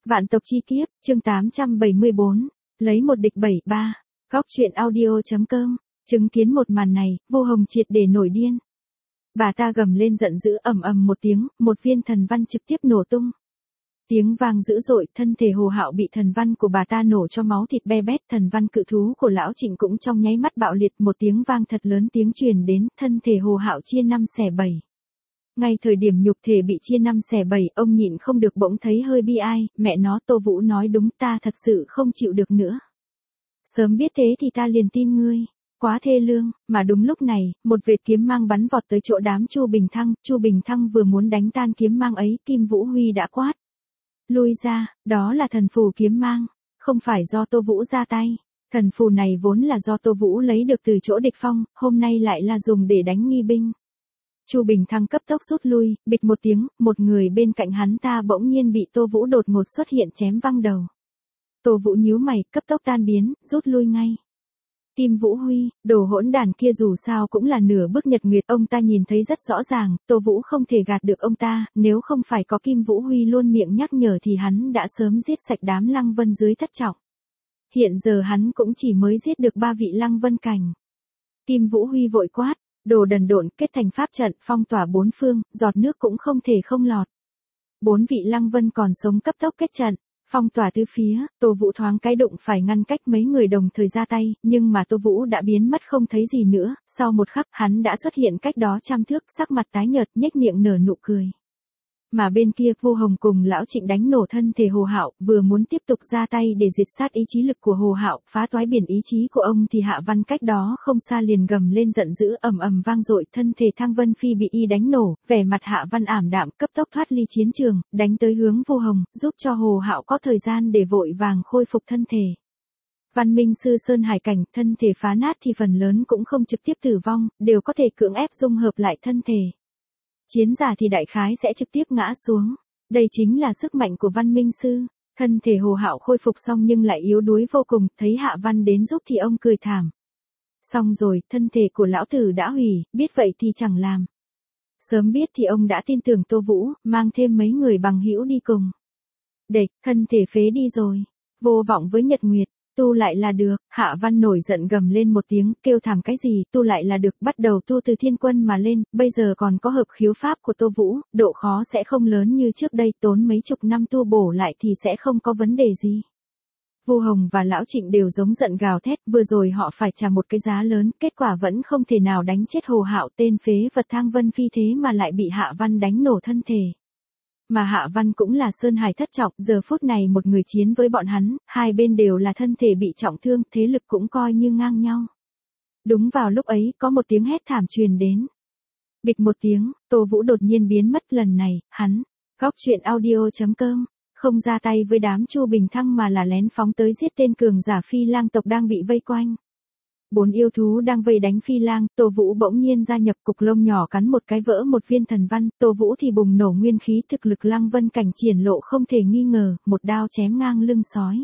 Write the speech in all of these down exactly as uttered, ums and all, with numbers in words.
Vạn tộc chi kiếp, chương tám trăm bảy mươi bốn, lấy một địch bảy ba, góc truyện audio.com, chứng kiến một màn này, Vu Hồng triệt để nổi điên. Bà ta gầm lên giận dữ ầm ầm một tiếng, một viên thần văn trực tiếp nổ tung. Tiếng vang dữ dội, thân thể Hồ Hạo bị thần văn của bà ta nổ cho máu thịt be bét, thần văn cự thú của lão Trịnh cũng trong nháy mắt bạo liệt, một tiếng vang thật lớn tiếng truyền đến, thân thể Hồ Hạo chia năm xẻ bảy. Ngay thời điểm nhục thể bị chia năm xẻ bảy, ông nhịn không được bỗng thấy hơi bi ai, mẹ nó, Tô Vũ nói đúng, ta thật sự không chịu được nữa. Sớm biết thế thì ta liền tin ngươi. Quá thê lương, mà đúng lúc này, một vệt kiếm mang bắn vọt tới chỗ đám Chu Bình Thăng, Chu Bình Thăng vừa muốn đánh tan kiếm mang ấy, Kim Vũ Huy đã quát. Lui ra, đó là thần phù kiếm mang, không phải do Tô Vũ ra tay. Thần phù này vốn là do Tô Vũ lấy được từ chỗ địch phong, hôm nay lại là dùng để đánh nghi binh. Chu Bình Thăng cấp tốc rút lui, bịch một tiếng, một người bên cạnh hắn ta bỗng nhiên bị Tô Vũ đột ngột xuất hiện chém văng đầu. Tô Vũ nhíu mày, cấp tốc tan biến, rút lui ngay. Kim Vũ Huy, đồ hỗn đản kia dù sao cũng là nửa bước nhật nguyệt, ông ta nhìn thấy rất rõ ràng, Tô Vũ không thể gạt được ông ta, nếu không phải có Kim Vũ Huy luôn miệng nhắc nhở thì hắn đã sớm giết sạch đám Lăng Vân dưới thất trọng. Hiện giờ hắn cũng chỉ mới giết được ba vị Lăng Vân cảnh. Kim Vũ Huy vội quát, đồ đần độn, kết thành pháp trận, phong tỏa bốn phương, giọt nước cũng không thể không lọt. Bốn vị Lăng Vân còn sống cấp tốc kết trận. Phong tỏa tứ phía, Tô Vũ thoáng cái đụng phải ngăn cách mấy người đồng thời ra tay, nhưng mà Tô Vũ đã biến mất không thấy gì nữa, sau một khắc hắn đã xuất hiện cách đó trăm thước, sắc mặt tái nhợt, nhếch miệng nở nụ cười. Mà bên kia, Vu Hồng cùng lão Trịnh đánh nổ thân thể Hồ Hạo, vừa muốn tiếp tục ra tay để diệt sát ý chí lực của Hồ Hạo, phá toái biển ý chí của ông thì Hạ Văn cách đó không xa liền gầm lên giận dữ ầm ầm vang dội, thân thể Thăng Vân Phi bị y đánh nổ, vẻ mặt Hạ Văn ảm đạm, cấp tốc thoát ly chiến trường, đánh tới hướng Vu Hồng, giúp cho Hồ Hạo có thời gian để vội vàng khôi phục thân thể. Văn Minh sư Sơn Hải cảnh, thân thể phá nát thì phần lớn cũng không trực tiếp tử vong, đều có thể cưỡng ép dung hợp lại thân thể. Chiến giả thì đại khái sẽ trực tiếp ngã xuống. Đây chính là sức mạnh của Văn Minh sư. Thân thể Hồ Hạo khôi phục xong nhưng lại yếu đuối vô cùng, thấy Hạ Văn đến giúp thì ông cười thảm. Xong rồi, thân thể của lão tử đã hủy, biết vậy thì chẳng làm. Sớm biết thì ông đã tin tưởng Tô Vũ, mang thêm mấy người bằng hữu đi cùng. Địch, thân thể phế đi rồi. Vô vọng với Nhật Nguyệt. Tu lại là được, Hạ Văn nổi giận gầm lên một tiếng, kêu thảm cái gì, tu lại là được, bắt đầu tu từ thiên quân mà lên, bây giờ còn có hợp khiếu pháp của Tô Vũ, độ khó sẽ không lớn như trước đây, tốn mấy chục năm tu bổ lại thì sẽ không có vấn đề gì. Vu Hồng và lão Trịnh đều giống giận gào thét, vừa rồi họ phải trả một cái giá lớn, kết quả vẫn không thể nào đánh chết Hồ Hạo, tên phế vật Thang Vân Phi thế mà lại bị Hạ Văn đánh nổ thân thể. Mà Hạ Văn cũng là Sơn Hải thất trọng, giờ phút này một người chiến với bọn hắn, hai bên đều là thân thể bị trọng thương, thế lực cũng coi như ngang nhau. Đúng vào lúc ấy, có một tiếng hét thảm truyền đến. Bịch một tiếng, Tô Vũ đột nhiên biến mất, lần này, hắn, góc truyện audio.com, không ra tay với đám Chu Bình Thăng mà là lén phóng tới giết tên cường giả Phi Lang tộc đang bị vây quanh. Bốn yêu thú đang vây đánh Phi Lang, Tô Vũ bỗng nhiên gia nhập, cục lông nhỏ cắn một cái vỡ một viên thần văn, Tô Vũ thì bùng nổ nguyên khí, thực lực Lăng Vân cảnh triển lộ không thể nghi ngờ, một đao chém ngang lưng sói.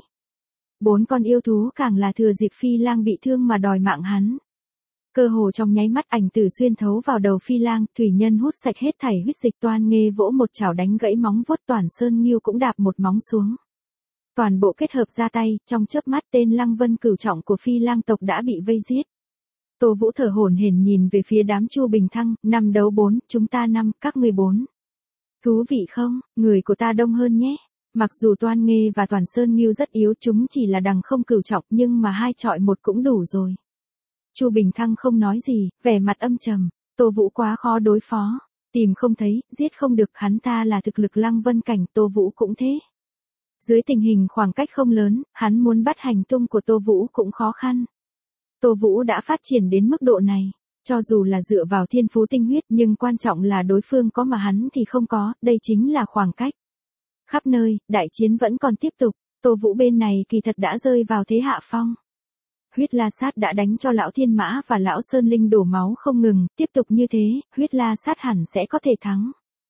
Bốn con yêu thú càng là thừa dịp Phi Lang bị thương mà đòi mạng hắn. Cơ hồ trong nháy mắt ảnh tử xuyên thấu vào đầu Phi Lang, thủy nhân hút sạch hết thảy huyết dịch, Toan Nghê vỗ một chảo đánh gãy móng vuốt, Toàn Sơn Nghiêu cũng đạp một móng xuống. Toàn bộ kết hợp ra tay, trong chớp mắt tên Lăng Vân cửu trọng của Phi Lang tộc đã bị vây giết. Tô Vũ thở hổn hển nhìn về phía đám Chu Bình Thăng, năm đấu bốn, chúng ta năm, các ngươi bốn. Thú vị không, người của ta đông hơn nhé. Mặc dù Toan Nghê và Toàn Sơn Nghiêu rất yếu, chúng chỉ là đằng không cửu trọng, nhưng mà hai chọi một cũng đủ rồi. Chu Bình Thăng không nói gì, vẻ mặt âm trầm, Tô Vũ quá khó đối phó, tìm không thấy, giết không được, hắn ta là thực lực Lăng Vân cảnh, Tô Vũ cũng thế. Dưới tình hình khoảng cách không lớn, hắn muốn bắt hành tung của Tô Vũ cũng khó khăn. Tô Vũ đã phát triển đến mức độ này, cho dù là dựa vào thiên phú tinh huyết nhưng quan trọng là đối phương có mà hắn thì không có, đây chính là khoảng cách. Khắp nơi, đại chiến vẫn còn tiếp tục, Tô Vũ bên này kỳ thật đã rơi vào thế hạ phong. Huyết La Sát đã đánh cho lão Thiên Mã và lão Sơn Linh đổ máu không ngừng, tiếp tục như thế, Huyết La Sát hẳn sẽ có thể thắng.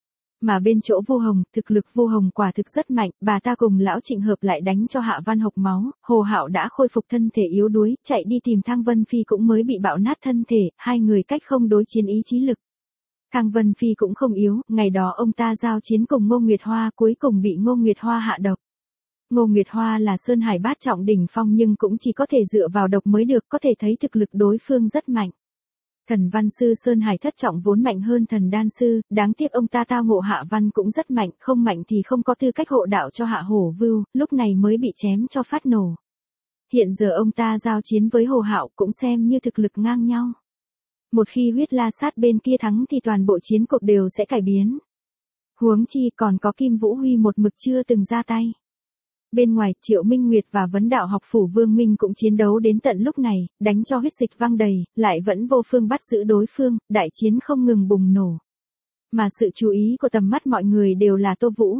Mà bên chỗ Vu Hồng, thực lực Vu Hồng quả thực rất mạnh, bà ta cùng lão Trịnh hợp lại đánh cho Hạ Văn hộc máu, Hồ Hạo đã khôi phục thân thể yếu đuối, chạy đi tìm Thang Vân Phi cũng mới bị bạo nát thân thể, hai người cách không đối chiến ý chí lực. Thang Vân Phi cũng không yếu, ngày đó ông ta giao chiến cùng Ngô Nguyệt Hoa, cuối cùng bị Ngô Nguyệt Hoa hạ độc. Ngô Nguyệt Hoa là Sơn Hải bát trọng đỉnh phong nhưng cũng chỉ có thể dựa vào độc mới được, có thể thấy thực lực đối phương rất mạnh. Thần văn sư Sơn Hải thất trọng vốn mạnh hơn thần đan sư, đáng tiếc ông ta tao ngộ Hạ Văn cũng rất mạnh, không mạnh thì không có tư cách hộ đạo cho Hạ Hổ Vưu, lúc này mới bị chém cho phát nổ. Hiện giờ ông ta giao chiến với Hồ Hạo cũng xem như thực lực ngang nhau. Một khi huyết la sát bên kia thắng thì toàn bộ chiến cuộc đều sẽ cải biến. Huống chi còn có Kim Vũ Huy một mực chưa từng ra tay. Bên ngoài, Triệu Minh Nguyệt và vấn đạo học phủ Vương Minh cũng chiến đấu đến tận lúc này, đánh cho huyết dịch văng đầy, lại vẫn vô phương bắt giữ đối phương, đại chiến không ngừng bùng nổ. Mà sự chú ý của tầm mắt mọi người đều là Tô Vũ.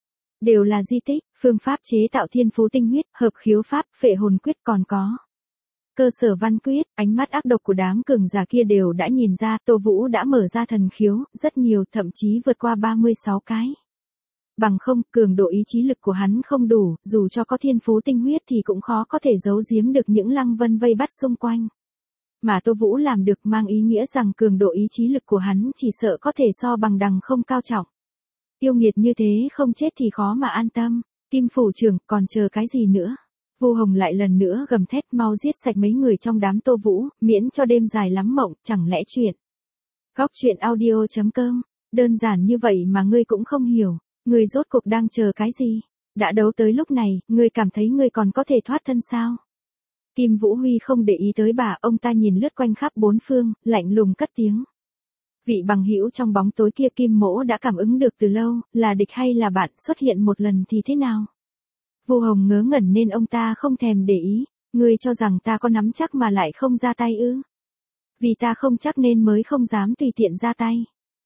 Đều là di tích, phương pháp chế tạo thiên phú tinh huyết, hợp khiếu pháp, phệ hồn quyết còn có. Cơ sở văn quyết, ánh mắt ác độc của đám cường giả kia đều đã nhìn ra Tô Vũ đã mở ra thần khiếu, rất nhiều, thậm chí vượt qua ba mươi sáu cái. Bằng không, cường độ ý chí lực của hắn không đủ, dù cho có thiên phú tinh huyết thì cũng khó có thể giấu giếm được những lăng vân vây bắt xung quanh. Mà Tô Vũ làm được mang ý nghĩa rằng cường độ ý chí lực của hắn chỉ sợ có thể so bằng đằng không cao trọng. Yêu nghiệt như thế không chết thì khó mà an tâm. Kim phủ trưởng, còn chờ cái gì nữa? Vu Hồng lại lần nữa gầm thét, mau giết sạch mấy người trong đám Tô Vũ, miễn cho đêm dài lắm mộng, chẳng lẽ chuyện. Góc truyện audio chấm com, đơn giản như vậy mà ngươi cũng không hiểu, ngươi rốt cuộc đang chờ cái gì? Đã đấu tới lúc này, ngươi cảm thấy ngươi còn có thể thoát thân sao? Kim Vũ Huy không để ý tới bà, ông ta nhìn lướt quanh khắp bốn phương, lạnh lùng cất tiếng. Vị bằng hữu trong bóng tối kia Kim Mỗ đã cảm ứng được từ lâu, là địch hay là bạn, xuất hiện một lần thì thế nào? Vu Hồng ngớ ngẩn nên ông ta không thèm để ý, ngươi cho rằng ta có nắm chắc mà lại không ra tay ư? Vì ta không chắc nên mới không dám tùy tiện ra tay.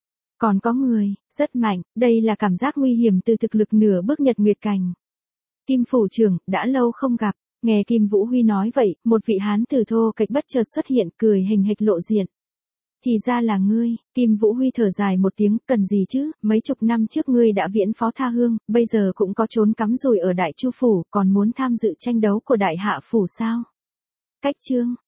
Còn có người, rất mạnh, đây là cảm giác nguy hiểm từ thực lực nửa bước nhật nguyệt cảnh. Kim phủ trưởng, đã lâu không gặp, nghe Kim Vũ Huy nói vậy, một vị hán tử thô kệch bất chợt xuất hiện, cười hình hịch lộ diện. Thì ra là ngươi, Kim Vũ Huy thở dài một tiếng, cần gì chứ, mấy chục năm trước ngươi đã viễn phó tha hương, bây giờ cũng có trốn cắm rùi ở Đại Chu phủ, còn muốn tham dự tranh đấu của Đại Hạ phủ sao? Cách chương